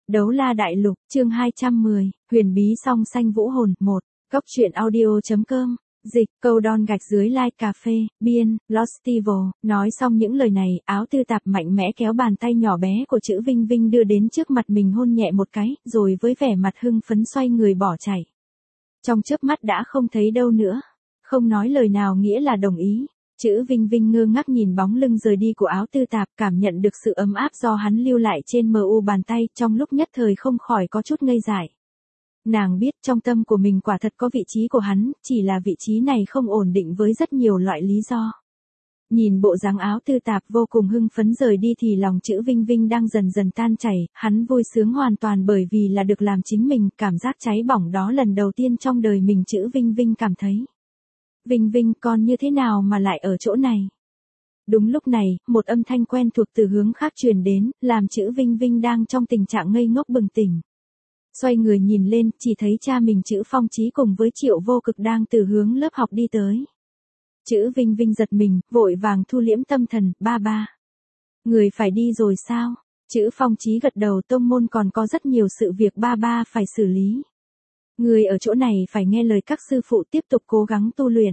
Đấu La Đại Lục, chương 210, huyền bí song xanh vũ hồn, 1, góc truyện audio.com, dịch, câu đon gạch dưới like cà phê, biên, Lostival, nói xong những lời này, áo tư tạp mạnh mẽ kéo bàn tay nhỏ bé của chữ Vinh Vinh đưa đến trước mặt mình hôn nhẹ một cái, rồi với vẻ mặt hưng phấn xoay người bỏ chạy. Trong chớp mắt đã không thấy đâu nữa, không nói lời nào nghĩa là đồng ý. Chữ Vinh Vinh ngơ ngác nhìn bóng lưng rời đi của áo tư tạp, cảm nhận được sự ấm áp do hắn lưu lại trên mu bàn tay, trong lúc nhất thời không khỏi có chút ngây dại. Nàng biết trong tâm của mình quả thật có vị trí của hắn, chỉ là vị trí này không ổn định với rất nhiều loại lý do. Nhìn bộ dáng áo tư tạp vô cùng hưng phấn rời đi thì lòng chữ Vinh Vinh đang dần dần tan chảy, hắn vui sướng hoàn toàn bởi vì là được làm chính mình, cảm giác cháy bỏng đó lần đầu tiên trong đời mình chữ Vinh Vinh cảm thấy. Vinh Vinh, con như thế nào mà lại ở chỗ này? Đúng lúc này, một âm thanh quen thuộc từ hướng khác truyền đến, làm chữ Vinh Vinh đang trong tình trạng ngây ngốc bừng tỉnh. Xoay người nhìn lên, chỉ thấy cha mình chữ Phong Chí cùng với Triệu Vô Cực đang từ hướng lớp học đi tới. Chữ Vinh Vinh giật mình, vội vàng thu liễm tâm thần, ba. Người phải đi rồi sao? Chữ Phong Chí gật đầu, tông môn còn có rất nhiều sự việc ba phải xử lý. Người ở chỗ này phải nghe lời các sư phụ tiếp tục cố gắng tu luyện.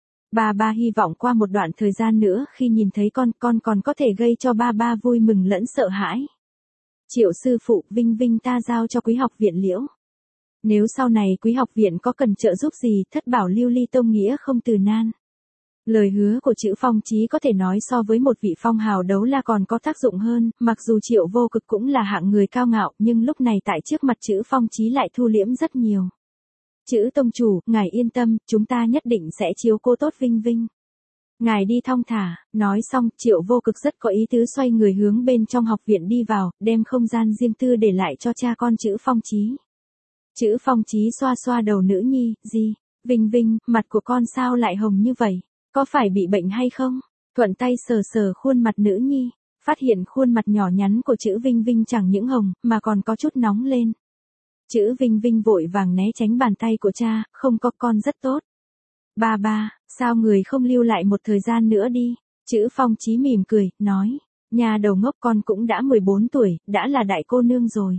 Ba hy vọng qua một đoạn thời gian nữa khi nhìn thấy con còn có thể gây cho ba vui mừng lẫn sợ hãi. Triệu sư phụ, Vinh Vinh ta giao cho Quý học viện Liễu. Nếu sau này Quý học viện có cần trợ giúp gì, thất bảo lưu ly tông nghĩa không từ nan. Lời hứa của chữ Phong Chí có thể nói so với một vị phong hào đấu la còn có tác dụng hơn, mặc dù Triệu Vô Cực cũng là hạng người cao ngạo, nhưng lúc này tại trước mặt chữ Phong Chí lại thu liễm rất nhiều. Chữ tông chủ, ngài yên tâm, chúng ta nhất định sẽ chiếu cố tốt Vinh Vinh. Ngài đi thong thả, nói xong, Triệu Vô Cực rất có ý tứ xoay người hướng bên trong học viện đi vào, đem không gian riêng tư để lại cho cha con chữ Phong Chí. Chữ Phong Chí xoa xoa đầu nữ nhi, gì? Vinh Vinh, mặt của con sao lại hồng như vậy? Có phải bị bệnh hay không? Thuận tay sờ sờ khuôn mặt nữ nhi, phát hiện khuôn mặt nhỏ nhắn của chữ Vinh Vinh chẳng những hồng, mà còn có chút nóng lên. Chữ Vinh Vinh vội vàng né tránh bàn tay của cha, không có, con rất tốt. Ba, sao người không lưu lại một thời gian nữa đi? Chữ Phong Chí mỉm cười, nói, nhà đầu ngốc, con cũng đã 14 tuổi, đã là đại cô nương rồi.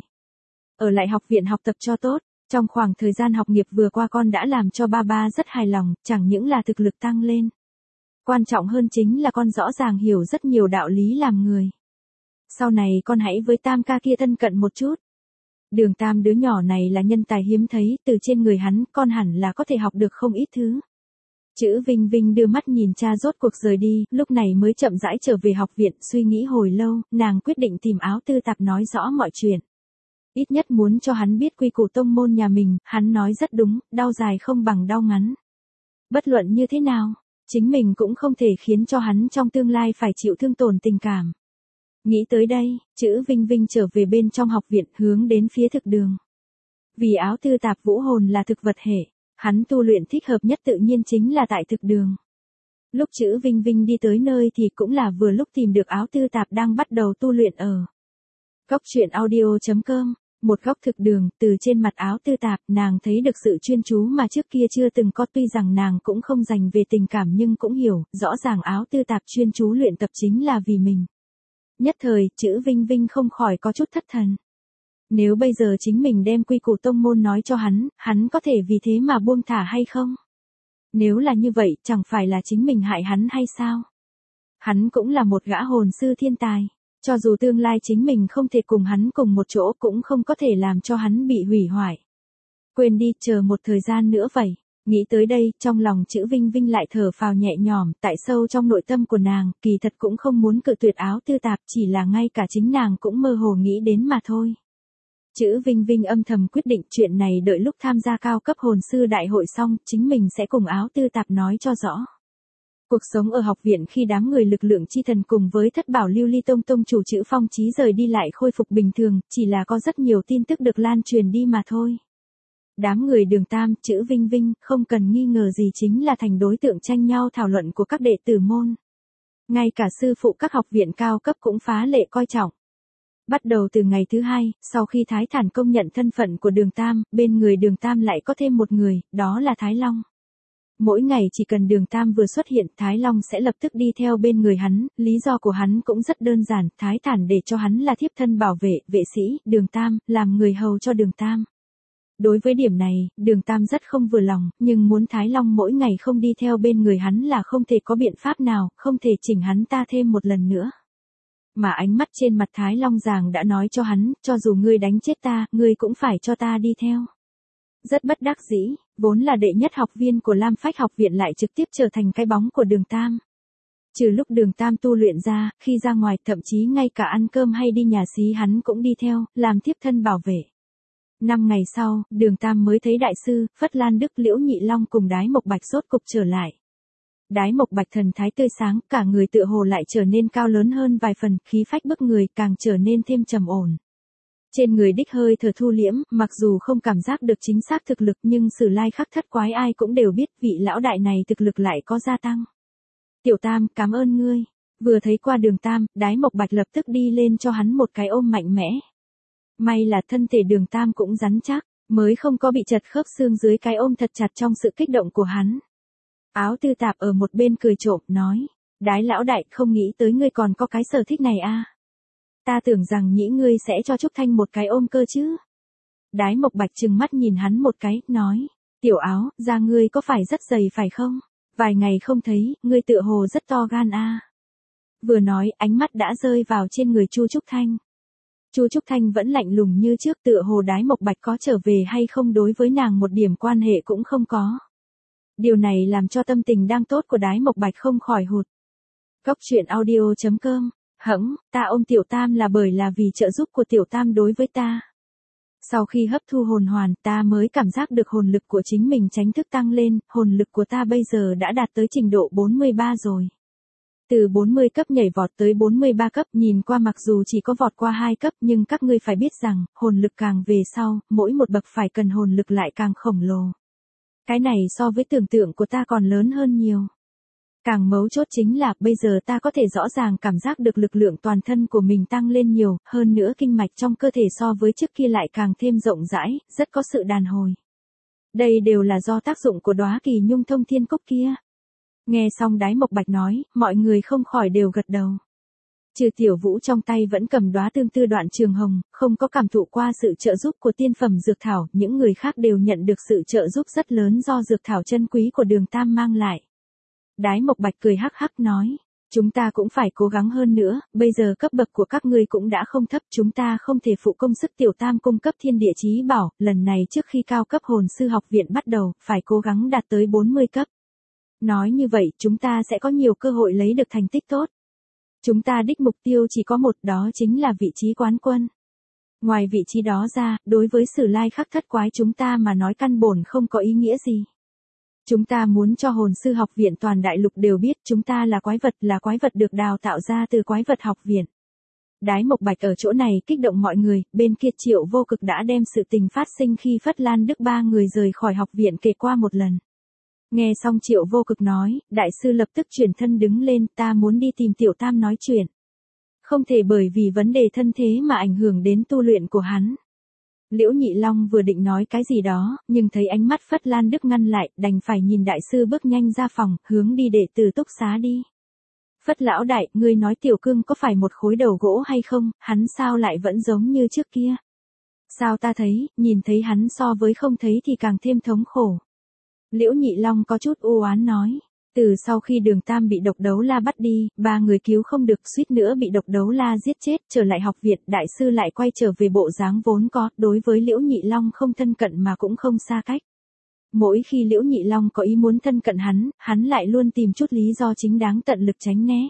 Ở lại học viện học tập cho tốt, trong khoảng thời gian học nghiệp vừa qua con đã làm cho ba rất hài lòng, chẳng những là thực lực tăng lên. Quan trọng hơn chính là con rõ ràng hiểu rất nhiều đạo lý làm người. Sau này con hãy với Tam ca kia thân cận một chút. Đường Tam đứa nhỏ này là nhân tài hiếm thấy, từ trên người hắn, con hẳn là có thể học được không ít thứ. Chữ Vinh Vinh đưa mắt nhìn cha rốt cuộc rời đi, lúc này mới chậm rãi trở về học viện, suy nghĩ hồi lâu, nàng quyết định tìm áo tư tạp nói rõ mọi chuyện. Ít nhất muốn cho hắn biết quy củ tông môn nhà mình, hắn nói rất đúng, đau dài không bằng đau ngắn. Bất luận như thế nào, chính mình cũng không thể khiến cho hắn trong tương lai phải chịu thương tổn tình cảm. Nghĩ tới đây, chữ Vinh Vinh trở về bên trong học viện, hướng đến phía thực đường. Vì áo tư tạp vũ hồn là thực vật hệ, hắn tu luyện thích hợp nhất tự nhiên chính là tại thực đường. Lúc chữ Vinh Vinh đi tới nơi thì cũng là vừa lúc tìm được áo tư tạp đang bắt đầu tu luyện ở góc truyện audio.com. Một góc thực đường, từ trên mặt áo tư tạp, nàng thấy được sự chuyên chú mà trước kia chưa từng có, tuy rằng nàng cũng không dành về tình cảm nhưng cũng hiểu, rõ ràng áo tư tạp chuyên chú luyện tập chính là vì mình. Nhất thời, chữ Vinh Vinh không khỏi có chút thất thần. Nếu bây giờ chính mình đem quy củ tông môn nói cho hắn có thể vì thế mà buông thả hay không? Nếu là như vậy, chẳng phải là chính mình hại hắn hay sao? Hắn cũng là một gã hồn sư thiên tài. Cho dù tương lai chính mình không thể cùng hắn cùng một chỗ cũng không có thể làm cho hắn bị hủy hoại. Quên đi, chờ một thời gian nữa vậy. Nghĩ tới đây, trong lòng chữ Vinh Vinh lại thở phào nhẹ nhõm, tại sâu trong nội tâm của nàng, kỳ thật cũng không muốn cự tuyệt áo tư tạp, chỉ là ngay cả chính nàng cũng mơ hồ nghĩ đến mà thôi. Chữ Vinh Vinh âm thầm quyết định chuyện này đợi lúc tham gia cao cấp hồn sư đại hội xong, chính mình sẽ cùng áo tư tạp nói cho rõ. Cuộc sống ở học viện khi đám người lực lượng chi thần cùng với thất bảo lưu ly tông tông chủ chữ Phong Chí rời đi lại khôi phục bình thường, chỉ là có rất nhiều tin tức được lan truyền đi mà thôi. Đám người Đường Tam, chữ Vinh Vinh, không cần nghi ngờ gì chính là thành đối tượng tranh nhau thảo luận của các đệ tử môn. Ngay cả sư phụ các học viện cao cấp cũng phá lệ coi trọng. Bắt đầu từ ngày thứ hai, sau khi Thái Thản công nhận thân phận của Đường Tam, bên người Đường Tam lại có thêm một người, đó là Thái Long. Mỗi ngày chỉ cần Đường Tam vừa xuất hiện, Thái Long sẽ lập tức đi theo bên người hắn, lý do của hắn cũng rất đơn giản, Thái Thản để cho hắn là thiếp thân bảo vệ, vệ sĩ, Đường Tam, làm người hầu cho Đường Tam. Đối với điểm này, Đường Tam rất không vừa lòng, nhưng muốn Thái Long mỗi ngày không đi theo bên người hắn là không thể có biện pháp nào, không thể chỉnh hắn ta thêm một lần nữa. Mà ánh mắt trên mặt Thái Long Giàng đã nói cho hắn, cho dù ngươi đánh chết ta, ngươi cũng phải cho ta đi theo. Rất bất đắc dĩ, vốn là đệ nhất học viên của Lam Phách học viện lại trực tiếp trở thành cái bóng của Đường Tam. Trừ lúc Đường Tam tu luyện ra, khi ra ngoài thậm chí ngay cả ăn cơm hay đi nhà xí hắn cũng đi theo, làm tiếp thân bảo vệ. 5 ngày sau, Đường Tam mới thấy đại sư, Phất Lan Đức Liễu Nhị Long cùng Đái Mộc Bạch rốt cục trở lại. Đái Mộc Bạch thần thái tươi sáng, cả người tựa hồ lại trở nên cao lớn hơn vài phần, khí phách bức người càng trở nên thêm trầm ổn. Trên người đích hơi thở thu liễm, mặc dù không cảm giác được chính xác thực lực nhưng Sử Lai Khắc Thất Quái ai cũng đều biết vị lão đại này thực lực lại có gia tăng. Tiểu Tam, cảm ơn ngươi. Vừa thấy qua Đường Tam, Đái Mộc Bạch lập tức đi lên cho hắn một cái ôm mạnh mẽ. May là thân thể Đường Tam cũng rắn chắc, mới không có bị chật khớp xương dưới cái ôm thật chặt trong sự kích động của hắn. Áo Tư Tạp ở một bên cười trộm, nói, Đái lão đại, không nghĩ tới ngươi còn có cái sở thích này à. Ta tưởng rằng nhĩ ngươi sẽ cho Trúc Thanh một cái ôm cơ chứ. Đái Mộc Bạch trừng mắt nhìn hắn một cái, nói, Tiểu Áo, da ngươi có phải rất dày phải không? Vài ngày không thấy, ngươi tựa hồ rất to gan à. Vừa nói, ánh mắt đã rơi vào trên người Chu Trúc Thanh. Chu Trúc Thanh vẫn lạnh lùng như trước, tựa hồ Đái Mộc Bạch có trở về hay không đối với nàng một điểm quan hệ cũng không có. Điều này làm cho tâm tình đang tốt của Đái Mộc Bạch không khỏi hụt. Góc truyện audio.com, hững, ta ôm Tiểu Tam là bởi là vì trợ giúp của Tiểu Tam đối với ta. Sau khi hấp thu hồn hoàn, ta mới cảm giác được hồn lực của chính mình chính thức tăng lên, hồn lực của ta bây giờ đã đạt tới trình độ 43 rồi. Từ 40 cấp nhảy vọt tới 43 cấp, nhìn qua mặc dù chỉ có vọt qua 2 cấp nhưng các ngươi phải biết rằng, hồn lực càng về sau, mỗi một bậc phải cần hồn lực lại càng khổng lồ. Cái này so với tưởng tượng của ta còn lớn hơn nhiều. Càng mấu chốt chính là, bây giờ ta có thể rõ ràng cảm giác được lực lượng toàn thân của mình tăng lên nhiều, hơn nữa kinh mạch trong cơ thể so với trước kia lại càng thêm rộng rãi, rất có sự đàn hồi. Đây đều là do tác dụng của Đóa Kỳ Nhung Thông Thiên Cốc kia. Nghe xong Đái Mộc Bạch nói, mọi người không khỏi đều gật đầu. Trừ Tiểu Vũ trong tay vẫn cầm đóa tương tư đoạn trường hồng, không có cảm thụ qua sự trợ giúp của tiên phẩm dược thảo, những người khác đều nhận được sự trợ giúp rất lớn do dược thảo chân quý của Đường Tam mang lại. Đái Mộc Bạch cười hắc hắc nói, chúng ta cũng phải cố gắng hơn nữa, bây giờ cấp bậc của các ngươi cũng đã không thấp, chúng ta không thể phụ công sức Tiểu Tam cung cấp thiên địa chí bảo, lần này trước khi cao cấp hồn sư học viện bắt đầu, phải cố gắng đạt tới 40 cấp. Nói như vậy, chúng ta sẽ có nhiều cơ hội lấy được thành tích tốt. Chúng ta đích mục tiêu chỉ có một, đó chính là vị trí quán quân. Ngoài vị trí đó ra, đối với Sử Lai Khắc Thất Quái chúng ta mà nói căn bổn không có ý nghĩa gì. Chúng ta muốn cho hồn sư học viện toàn đại lục đều biết chúng ta là quái vật được đào tạo ra từ quái vật học viện. Đái Mộc Bạch ở chỗ này kích động mọi người, bên kia Triệu Vô Cực đã đem sự tình phát sinh khi Phất Lan Đức ba người rời khỏi học viện kể qua một lần. Nghe xong Triệu Vô Cực nói, đại sư lập tức chuyển thân đứng lên, ta muốn đi tìm Tiểu Tam nói chuyện. Không thể bởi vì vấn đề thân thế mà ảnh hưởng đến tu luyện của hắn. Liễu Nhị Long vừa định nói cái gì đó, nhưng thấy ánh mắt Phất Lan Đức ngăn lại, đành phải nhìn đại sư bước nhanh ra phòng, hướng đi đệ tử túc xá đi. Phất lão đại, ngươi nói Tiểu Cương có phải một khối đầu gỗ hay không, hắn sao lại vẫn giống như trước kia? Sao ta thấy, nhìn thấy hắn so với không thấy thì càng thêm thống khổ. Liễu Nhị Long có chút u oán nói. Từ sau khi Đường Tam bị độc đấu la bắt đi, ba người cứu không được, suýt nữa bị độc đấu la giết chết, trở lại học viện, đại sư lại quay trở về bộ dáng vốn có, đối với Liễu Nhị Long không thân cận mà cũng không xa cách. Mỗi khi Liễu Nhị Long có ý muốn thân cận hắn lại luôn tìm chút lý do chính đáng tận lực tránh né.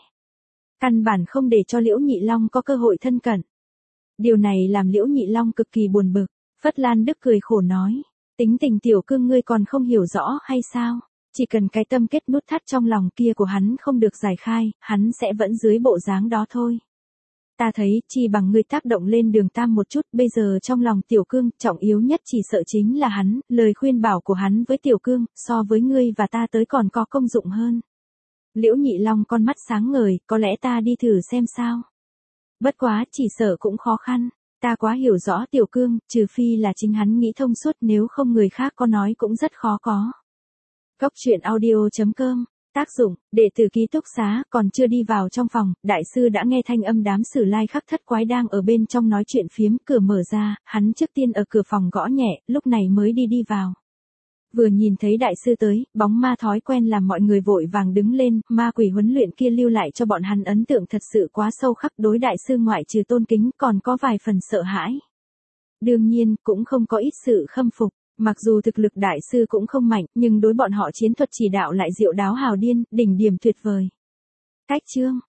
Căn bản không để cho Liễu Nhị Long có cơ hội thân cận. Điều này làm Liễu Nhị Long cực kỳ buồn bực. Phất Lan Đức cười khổ nói, tính tình Tiểu Cương ngươi còn không hiểu rõ hay sao? Chỉ cần cái tâm kết nút thắt trong lòng kia của hắn không được giải khai, hắn sẽ vẫn dưới bộ dáng đó thôi. Ta thấy, chỉ bằng ngươi tác động lên Đường Tam một chút, bây giờ trong lòng Tiểu Cương, trọng yếu nhất chỉ sợ chính là hắn, lời khuyên bảo của hắn với Tiểu Cương, so với ngươi và ta tới còn có công dụng hơn. Liễu Nhị Long con mắt sáng ngời, có lẽ ta đi thử xem sao. Bất quá, chỉ sợ cũng khó khăn, ta quá hiểu rõ Tiểu Cương, trừ phi là chính hắn nghĩ thông suốt, nếu không người khác có nói cũng rất khó có. Cốc truyện audio.com. Tác dụng, đệ tử ký túc xá, còn chưa đi vào trong phòng, đại sư đã nghe thanh âm đám Sử Lai Khắc Thất Quái đang ở bên trong nói chuyện phiếm, cửa mở ra, hắn trước tiên ở cửa phòng gõ nhẹ, lúc này mới đi vào. Vừa nhìn thấy đại sư tới, bóng ma thói quen làm mọi người vội vàng đứng lên, ma quỷ huấn luyện kia lưu lại cho bọn hắn ấn tượng thật sự quá sâu khắc, đối đại sư ngoại trừ tôn kính còn có vài phần sợ hãi. Đương nhiên, cũng không có ít sự khâm phục. Mặc dù thực lực đại sư cũng không mạnh, nhưng đối bọn họ chiến thuật chỉ đạo lại diệu đáo hào điên, đỉnh điểm tuyệt vời. Cách chương